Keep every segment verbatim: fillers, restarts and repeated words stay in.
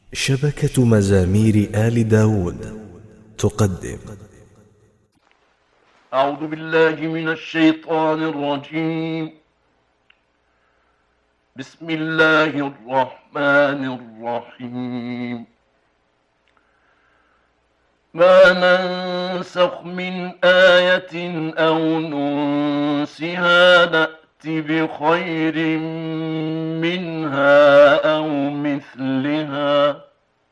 شبكة مزامير آل داود تقدم. أعوذ بالله من الشيطان الرجيم. بسم الله الرحمن الرحيم. ما ننسخ من آية أو ننسها نأت بخير منها أو مثلها.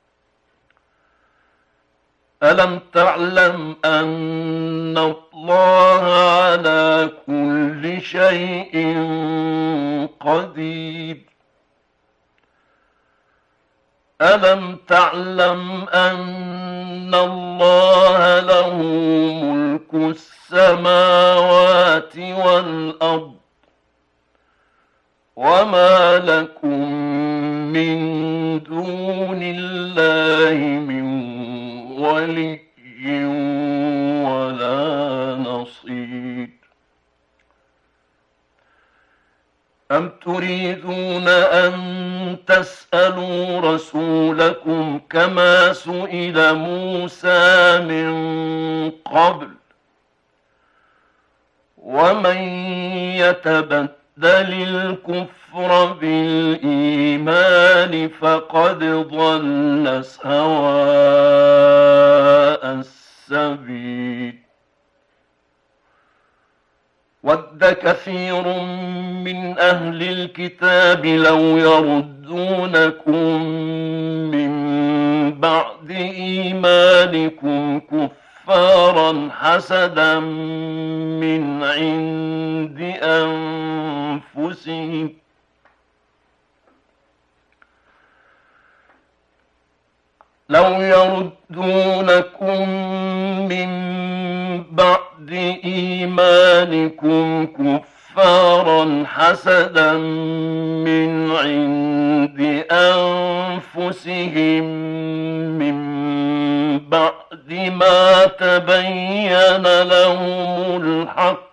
ألم تعلم أن الله على كل شيء قدير. ألم تعلم أن الله له ملك السماوات والأرض وما لكم من دون الله من ولي ولا نصير. أم تريدون أن تسألوا رسولكم كما سئل موسى من قبل ومن يتبدل الكفر بالإيمان فقد ضل سواء السبيل. ود كثير من أهل الكتاب لو يردونكم من بعد إيمانكم كفارا حسدا من عند أنفسهم لو يردونكم من بعد إيمانكم كفارا حسدا من عند أنفسهم من بعد ما تبين لهم الحق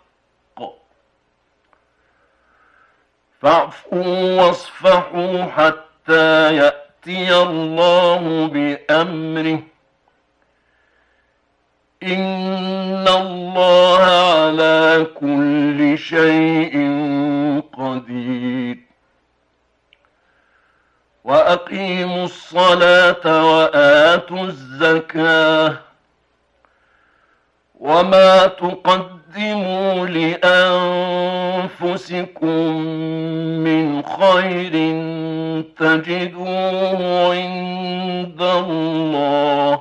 فاعفوا واصفحوا حتى يأتي الله بأمره إن الله على كل شيء قدير. وأقيموا الصلاة وآتوا الزكاة وما تقدموا لأنفسكم من خير تجدوه عند الله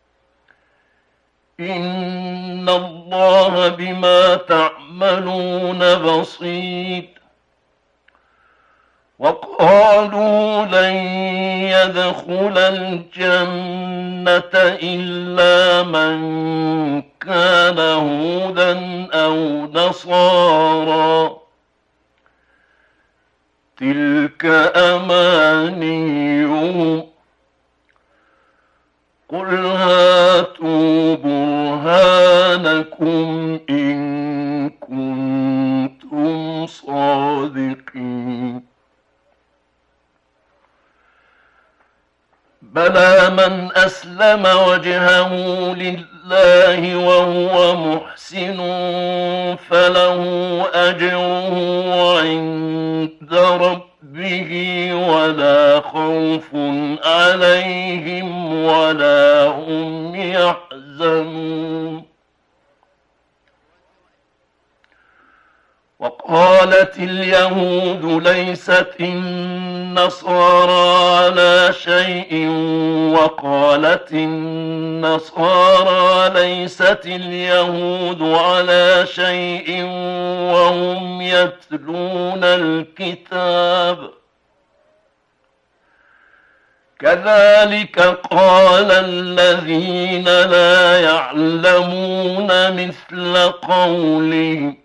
إن الله بما تعملون بصير. وقالوا لن يدخل الجنة إلا من كان هودا أو نصارى تلك أمانيهم قل هاتوا برهانكم إن كنتم صادقين. بلى من أسلم وجهه لله وهو محسن فله أجره عند ربه ولا خوف عليهم ولا هم يحزنون. وقالت اليهود ليست النصارى على شيء وقالت النصارى ليست اليهود على شيء وهم يتلون الكتاب كذلك قال الذين لا يعلمون مثل قولهم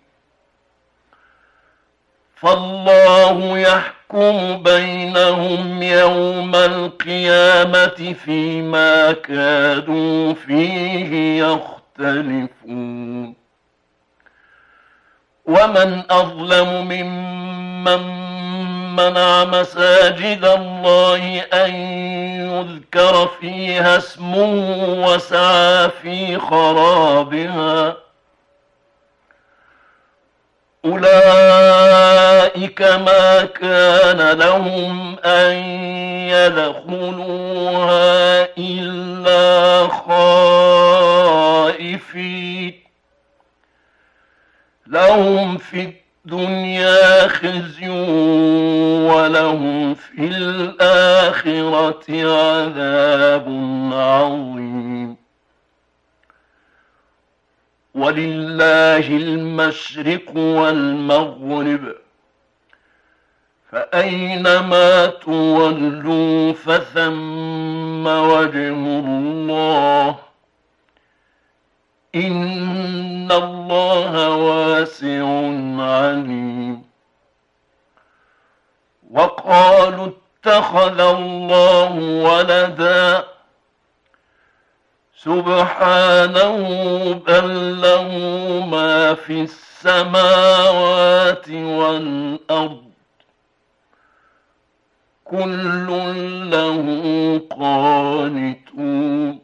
فالله يحكم بينهم يوم القيامة فيما كانوا فيه يختلفون. ومن أظلم ممن منع مساجد الله أن يذكر فيها اسمه وسعى في خرابها أولئك ما كان لهم أن يدخلوها إلا خائفين لهم في الدنيا خزي ولهم في الآخرة عذاب عظيم ولله المشرق والمغرب فأينما تولوا فثم وجه الله إن الله واسع عليم وقالوا اتخذ الله ولدا سبحانه بل له ما في السماوات والأرض كل له قانتون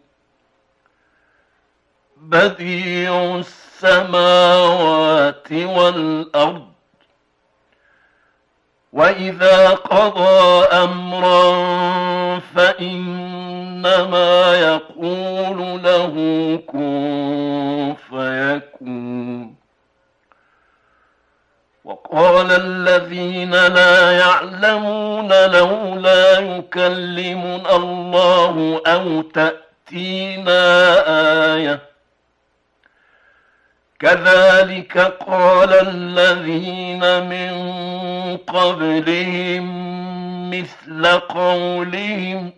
بديع السماوات والأرض وإذا قضى أمرا فإنما يقول له كن فيكون وقال الذين لا يعلمون لولا يكلمنا الله أو تأتينا آية كذلك قال الذين من قبلهم مثل قولهم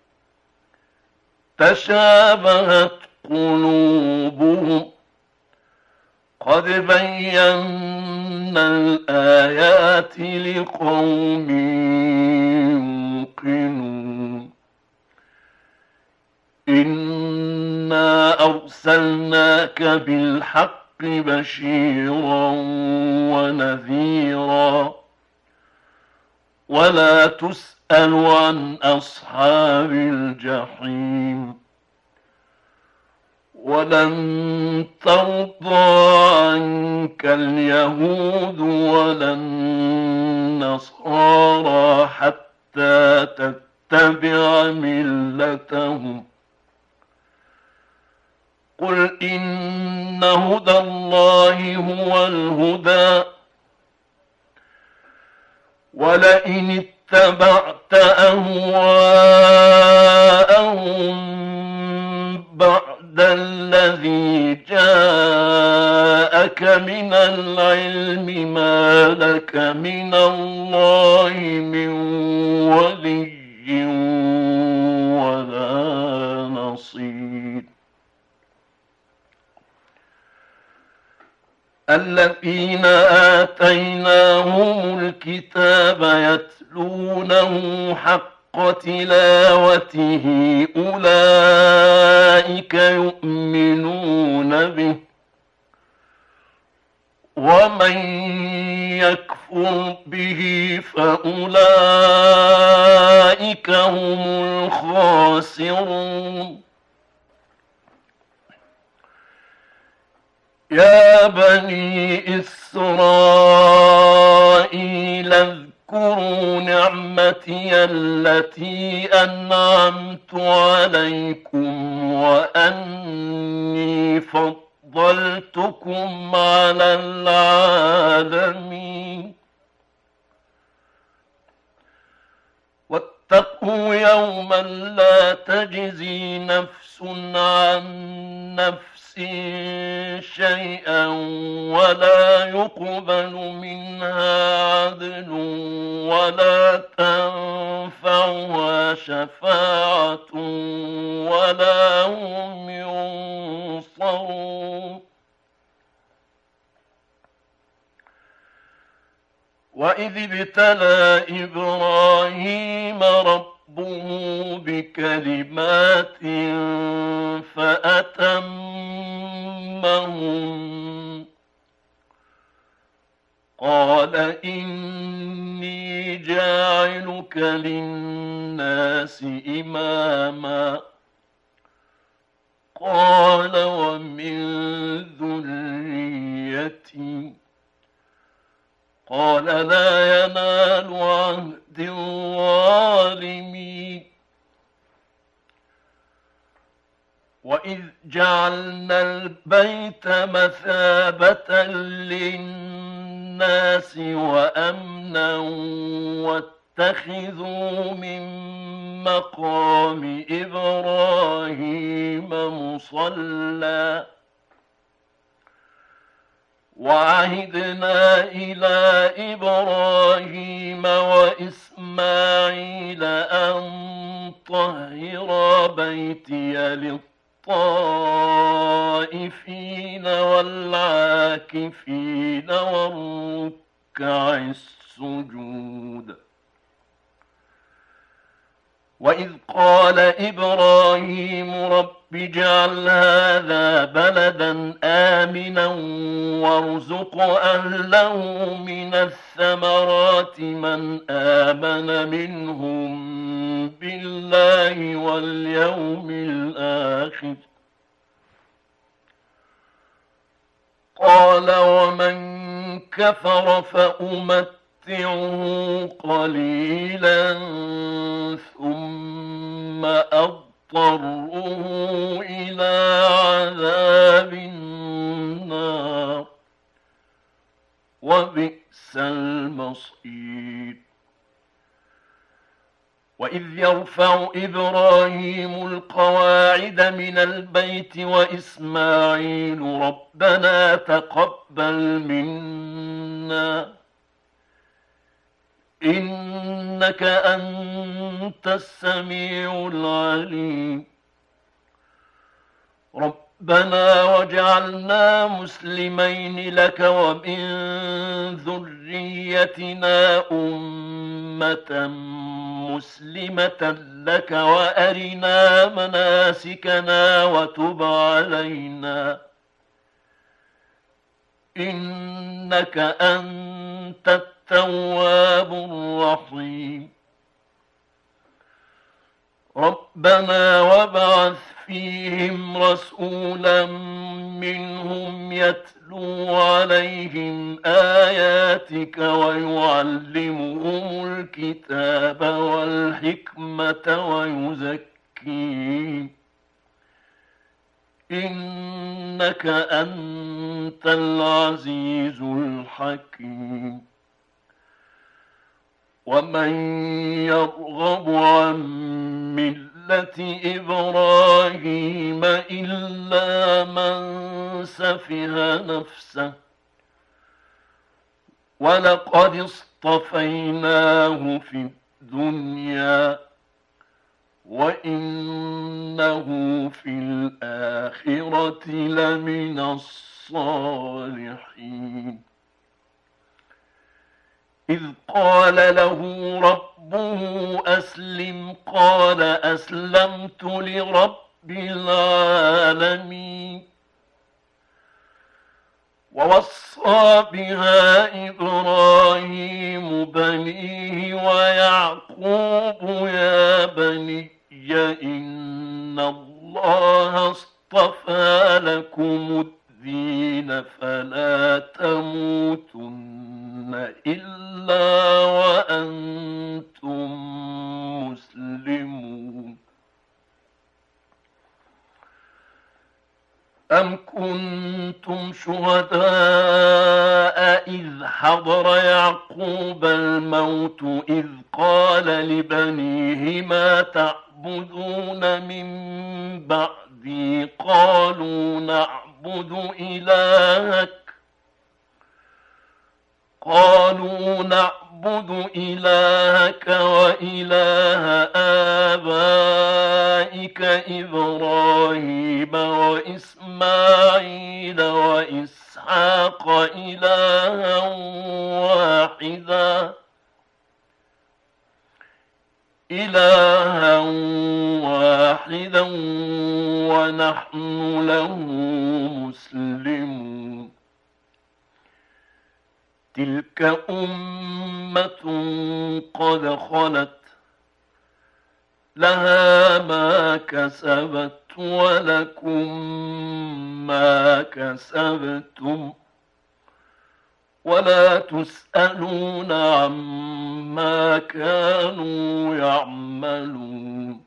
تشابهت قلوبهم قد بينا الآيات لقوم يوقنون إنا أرسلناك بالحق بشيرا ونذيرا ولا تسأل عن أصحاب الجحيم ولن ترضى عنك اليهود ولا النصارى حتى تتبع ملتهم قل إن هدى الله هو الهدى ولئن اتبعت أهواءهم بعد الذي جاءك من العلم ما لك من الله من ولي ولا نصير الذين آتيناهم الكتاب يتلونه حق تلاوته أولئك يؤمنون به ومن يكفر به فأولئك هم الخاسرون يا بني إسرائيل اذكروا نعمتي التي أنعمت عليكم وأني فضلتكم على العالمين واتقوا يوما لا تجزي نفس عن نفس شيئا ولا يقبل منها عدل ولا تنفعها شفاعة ولا هم ينصرون وإذ ابتلى إبراهيم ربه بكلمات فأتمهم قال إني جاعلك للناس إماما قال ومن ذريتي قال لا ينال عهد الظالمين وإذ جعلنا البيت مثابة للناس وأمنا واتخذوا من مقام إبراهيم مصلى وعهدنا إلى إبراهيم وإسماعيل أن طهرا بيتي للطائفين والعاكفين والركع السجود وإذ قال إبراهيم رب اجعل هذا بلدا آمنا وارزق أهله من الثمرات من آمن منهم بالله واليوم الآخر قال ومن كفر فأمتعه قليلا ثم أضطره إلى عذاب النار وبئس المصير وإذ يرفع إبراهيم القواعد من البيت وإسماعيل ربنا تقبل منا إنك أنت السميع العليم ربنا وجعلنا مسلمين لك ومن ذريتنا أمة مسلمة لك وأرنا مناسكنا وتب علينا إنك أنت التواب الرحيم ربنا وابعث فيهم رسولا منهم يتلو عليهم آياتك ويعلمهم الكتاب والحكمة ويزكيهم إنك أنت العزيز الحكيم ومن يرغب عن ملة إبراهيم إلا من سفه نفسه ولقد اصطفيناه في الدنيا وإنه في الآخرة لمن الصالحين إذ قال له ربه أسلم قال أسلمت لرب العالمين ووصى بها إبراهيم بنيه ويعقوب يا بني إن الله اصطفى لكم الدين فلا تموتن إلا وأنتم مسلمون أم كنتم شهداء إذ حضر يعقوب الموت إذ قال لبنيه ما تعبدون من بعدي قالوا نعبد إلهك قالوا نعبد إلهك وإله آبائك إبراهيم وإسماعيل وإسحاق إلها واحدا إلها واحدا ونحن له مسلمون تلك أمة قد خلت لها ما كسبت ولكم ما كسبتم ولا تسألون عما كانوا يعملون.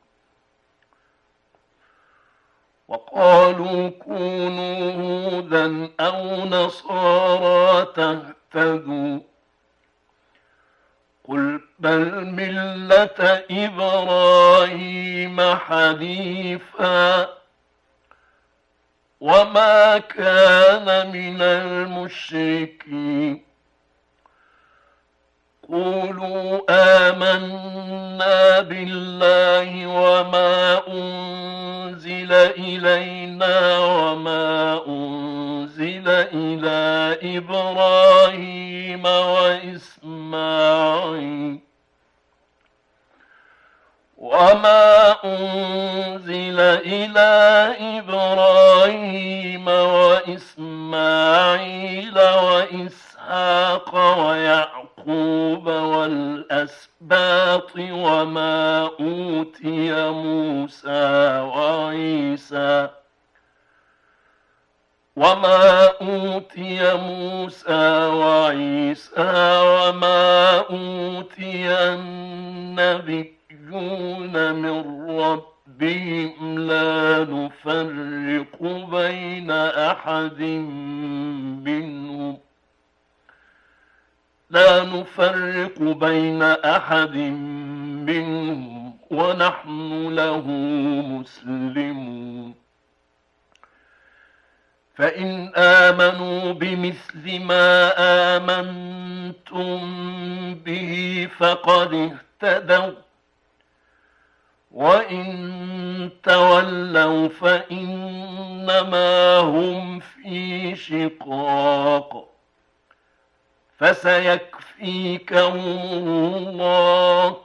وقالوا كونوا هودا أو نصارى تهتدوا قل بل ملة إبراهيم حنيفا وما كان من المشركين. قولوا آمنا بالله وما أنزل إلينا وما أنزل إلى إبراهيم وإسماعيل وما أنزل إلى إبراهيم وإسماعيل وإسحاق ويعقوب والأسباط وما أوتي موسى وعيسى وما أوتي موسى وعيسى وما أوتي النبي من ربهم لا نفرق بين أحد منهم لا نفرق بين أحد منهم ونحن له مسلمون. فإن آمنوا بمثل ما آمنتم به فقد اهتدوا وإن تولوا فإنما هم في شقاق فسيكفيكهم الله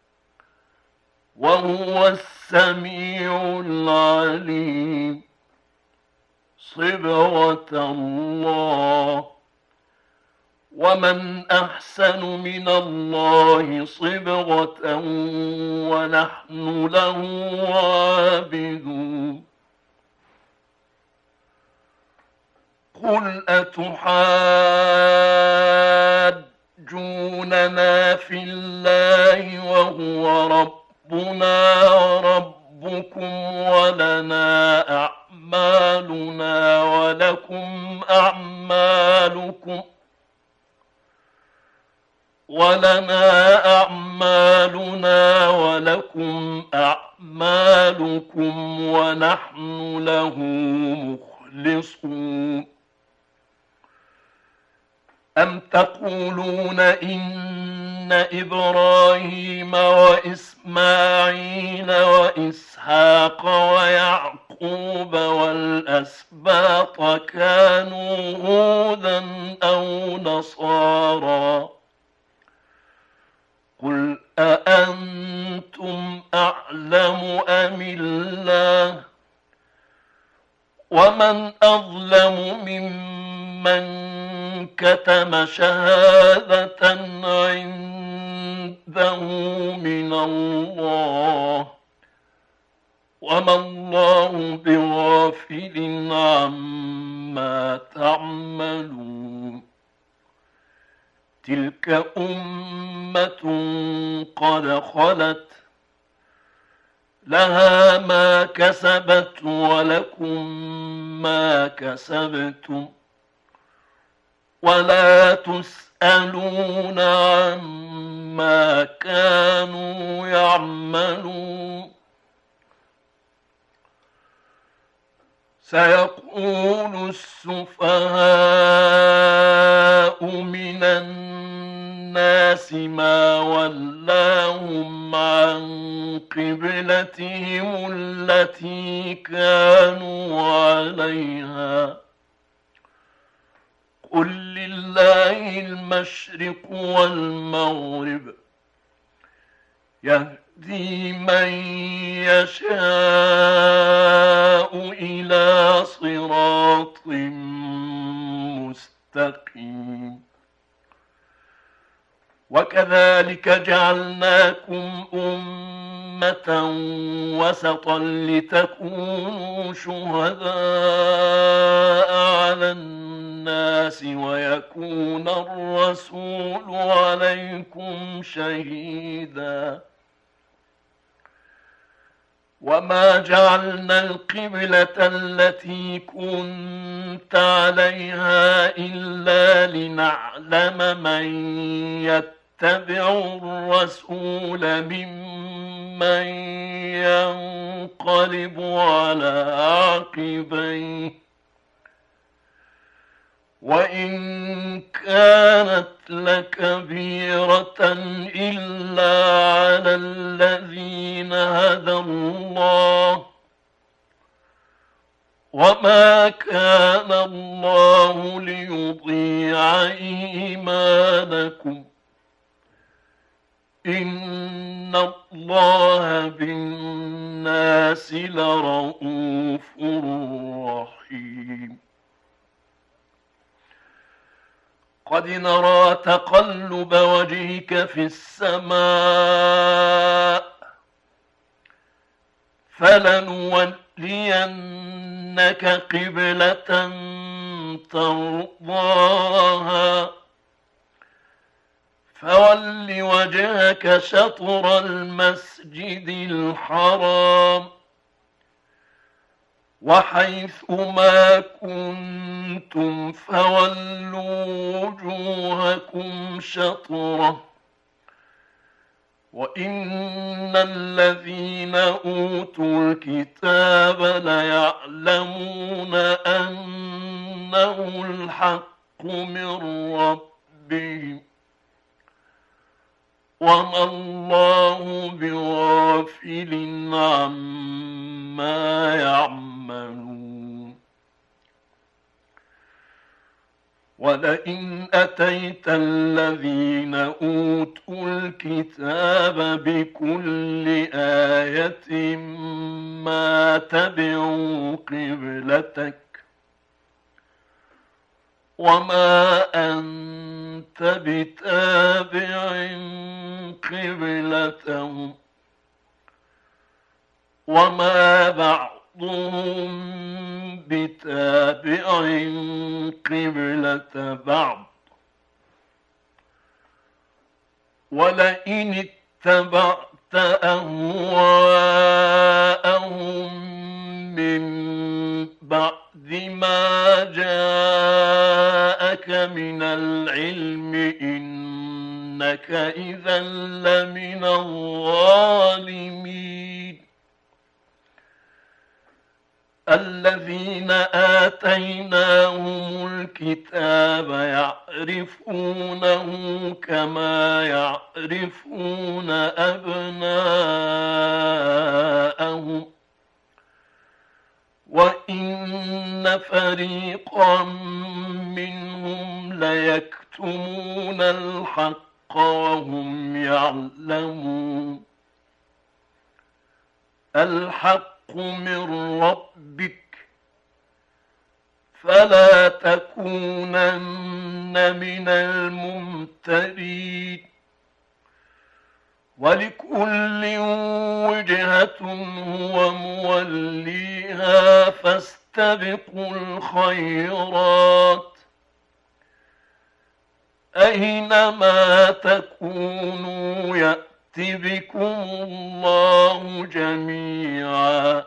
وهو السميع العليم. صبغة الله ومن أحسن من الله صبغة ونحن له عابدون. قل أتحاجوننا في الله وهو ربنا وربكم ولنا أعمالنا ولكم أعمالكم ولنا أعمالنا ولكم أعمالكم ونحن له مخلصون. أم تقولون إن إبراهيم وإسماعيل وإسحاق ويعقوب والأسباط كانوا هودا أو نصارى قل أأنتم أعلم أم الله ومن أظلم ممن كتم شهادة عنده من الله وما الله بغافل عما تعملون. تلك أمة قد خلت لها ما كسبت ولكم ما كسبتم ولا تسألون عما كانوا يعملون. سيقول السفهاء من الناس ما ولاهم عن قبلتهم التي كانوا عليها قل لله المشرق والمغرب يهدي من يشاء إلى صراط مستقيم. وكذلك جعلناكم أمة وسطا لتكونوا شهداء على الناس ويكون الرسول عليكم شهيدا. وما جعلنا القبلة التي كنت عليها إلا لنعلم من يتبع الرسول ممن ينقلب على عقبيه، وإن كانت لكبيرة إلا على الذين هدى الله، وما كان الله ليضيع إيمانكم، إن الله بالناس لرءوف رحيم. قد نرى تقلب وجهك في السماء، فلنولينك قبلة ترضاها، فول وجهك شطر المسجد الحرام، وحيث ما كنتم فولوا وجوهكم شطرة، وإن الذين أوتوا الكتاب ليعلمون أنه الحق من ربهم، وما الله بغافل عما يعملون. ولئن أتيت الذين أوتوا الكتاب بكل آية ما تبعوا قبلتك، وما أنت بتابع قبلتهم، وما بعضهم بتابع قبلة بعض، ولئن اتبعت أهواءهم من بعد ما جاءك من العلم إنك إذا لمن الظالمين. الذين آتيناهم الكتاب يعرفونه كما يعرفون أبناءهم، وإن فريقا منهم ليكتمون الحق وهم يعلمون. الحق من ربك، فلا تكونن من الممترين. ولكل وجهة هو موليها، فاستبقوا الخيرات، أينما تكونوا يأت بكم الله جميعا،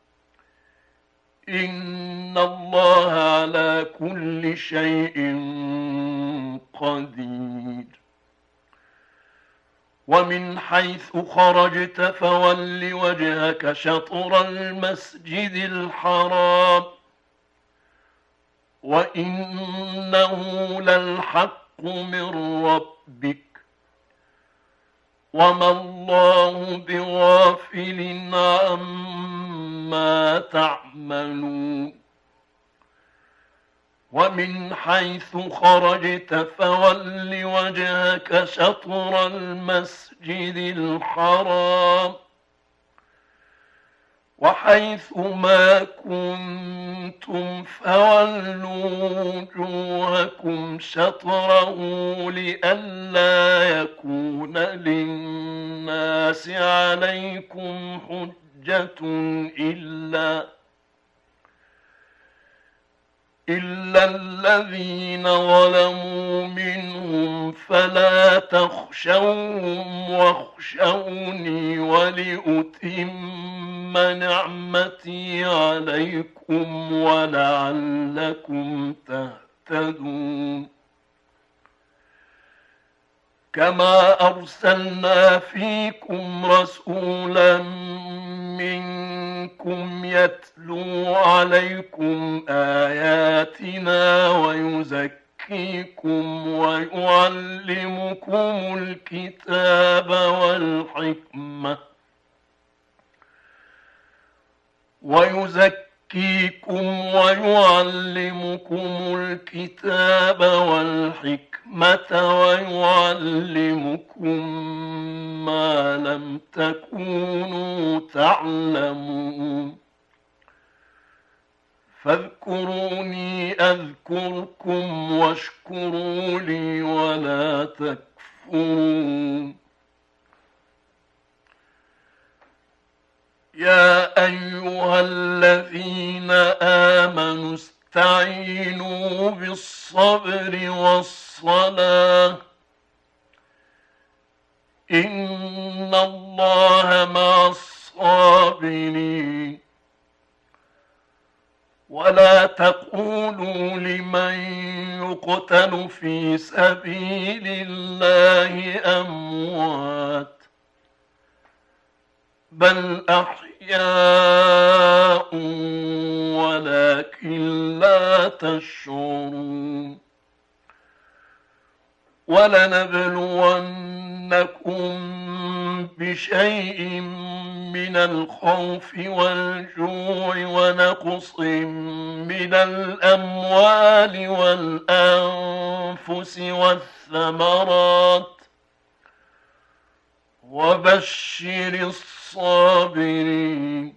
إن الله على كل شيء قدير. ومن حيث خرجت فول وجهك شطر المسجد الحرام، وإنه للحق من ربك، وما الله بغافل عما تعملون. ومن حيث خرجت فول وجهك شطر المسجد الحرام، وحيث ما كنتم فولوا وجوهكم شطره لئلا يكون للناس عليكم حجة إلا إلا الذين ظلموا منهم فلا تخشوهم واخشوني ولأتم نعمتي عليكم ولعلكم تهتدون كما أرسلنا فيكم رسولا منكم يتلو عليكم آياتنا ويزكيكم ويعلمكم الكتاب والحكمة ويزكيكم ويعلمكم الكتاب والحكمة ويعلمكم ما لم تكونوا تعلمون فاذكروني أذكركم واشكروا لي ولا تكفرون يا أيها الذين آمنوا استعينوا بالصبر والصلاة إن الله مع الصابرين ولا تقولوا لمن يقتل في سبيل الله أموات بل أحياء ولكن لا تشعرون ولنبلونكم بشيء من الخوف والجوع ونقص من الأموال والأنفس والثمرات وبشر الصابرين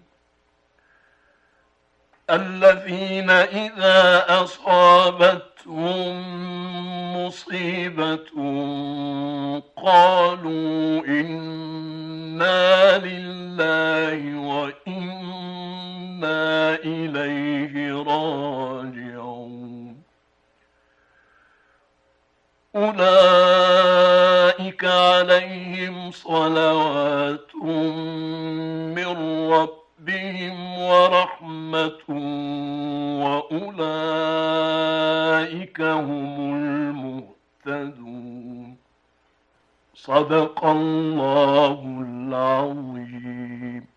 الذين إذا أصابتهم مصيبة قالوا إنا لله وإنا إليه راجعون أولئك عليهم صلوات من ربهم ورحمة وأولئك هم المهتدون صدق الله العظيم.